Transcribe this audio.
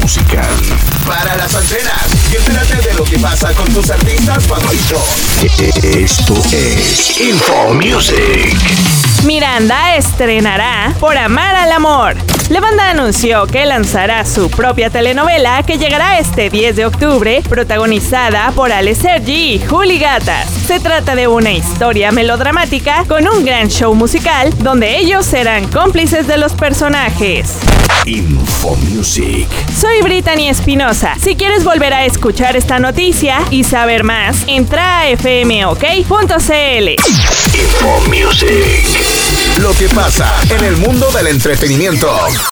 musical. Para las antenas y entérate de lo que pasa con tus artistas favoritos. Esto es Info Music. Miranda estrenará Por Amar al Amor. La banda anunció que lanzará su propia telenovela que llegará este 10 de octubre, protagonizada por Ale Sergi y Juli Gatas. Se trata de una historia melodramática con un gran show musical donde ellos serán cómplices de los personajes. Info Music. Soy Brittany Espinosa. Si quieres volver a escuchar esta noticia y saber más, entra a fmok.cl. Info Music. Lo que pasa en el mundo del entretenimiento.